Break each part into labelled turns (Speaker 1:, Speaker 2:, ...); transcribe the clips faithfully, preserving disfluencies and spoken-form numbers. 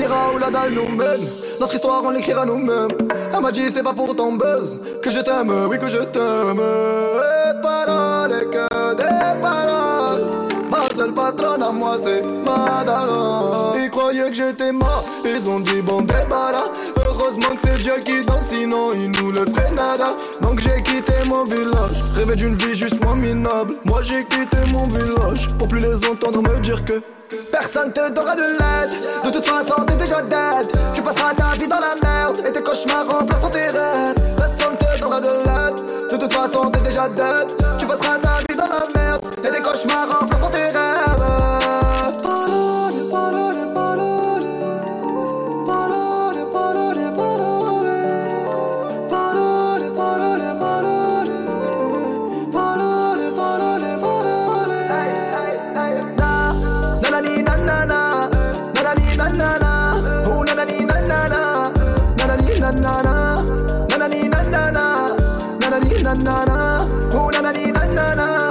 Speaker 1: ira où la dalle nous mène. Notre histoire on l'écrira nous-mêmes. Elle m'a dit c'est pas pour ton buzz que je t'aime, oui que je t'aime. Et paroles et que des paroles. Ma seule patronne à moi c'est Madara. Ils croyaient que j'étais mort, ils ont dit bon débarras. Heureusement que c'est Dieu qui danse, sinon il nous laisserait nada. Donc j'ai quitté mon village, rêvé d'une vie juste moins minable. Moi j'ai quitté mon village, pour plus les entendre me dire que personne te donnera de l'aide. De toute façon t'es déjà dead. Tu passeras ta vie dans la merde et tes cauchemars remplaceront tes rêves. Personne te donnera de l'aide. De toute façon t'es déjà dead. Tu passeras ta vie dans la merde et tes cauchemars remplaceront tes rêves. Parole, parole, parole. Parole, parole, parole. Parole, parole, parole. Parole, parole, parole. Hey, hey, hey. Na, nanani, nanana. Nanani, nanana. Oh, nanani, nanana. Nanani, nanana. Nanani, nanana. Nanani, nanana. Oh, nanani, nanana.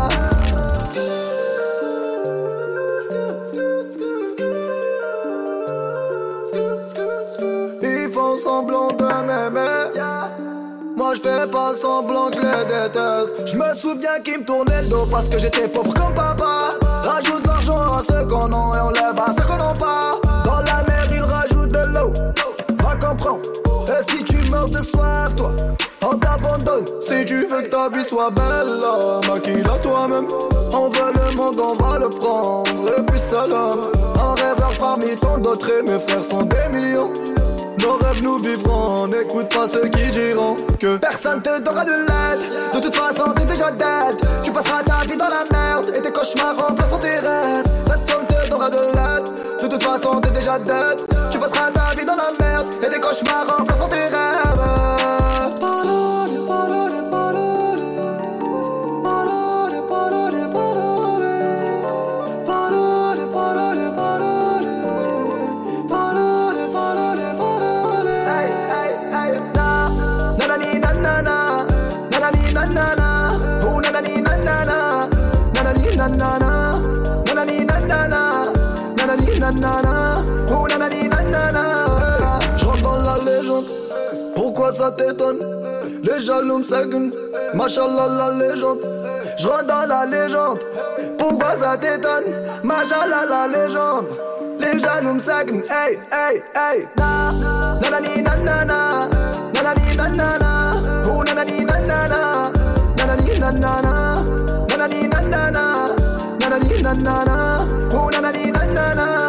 Speaker 1: Ils font semblant de m'aimer. Moi je fais pas semblant que je les déteste. Je me souviens qu'ils me tournaient le dos parce que j'étais pauvre comme papa. Rajoute de l'argent à ceux qu'on a et on lève à ceux qu'on n'a pas. Dans la mer ils rajoutent de l'eau. Va comprendre. Et si tu meurs de soif toi, on t'abandonne. Si tu veux que ta vie soit belle, maquille-la toi-même. On veut le monde, on va le prendre. Et puis salam. Un rêveur parmi tant d'autres et mes frères sont des millions. Nos rêves nous vivrons, n'écoute pas ceux qui diront que personne te donnera de l'aide. De toute façon t'es déjà dead. Tu passeras ta vie dans la merde et tes cauchemars remplaceront tes rêves. Personne te donnera de l'aide. De toute façon t'es déjà dead. Tu passeras ta vie dans la merde et tes cauchemars remplaceront tes rêves. Parole, parole, parole. Parole, parole, parole. Parole, parole, parole. Parole, parole, parole. Hey, hey, hey. Na, nanani, nanana. Nanani, nanana. Oh, nanani, nanana. Nanani, nanana. Nanani, nanana. Nanani, nanana. Oh, nanani, nanana. Je rentre dans la légende. Pourquoi ça t'étonne? Les jaloux m'saguent. Machallah la légende. Je rentre dans la légende. Pourquoi ça t'étonne? Machallah la légende. Les jaloux m'saguent. Hey, hey, hey. Na, nanani, nanana. Nanani, nanana. Oh, nanani, nanana. Nanani, nanana. Nanani, nanana. Nanani, nanana. Oh, nanani, nanana.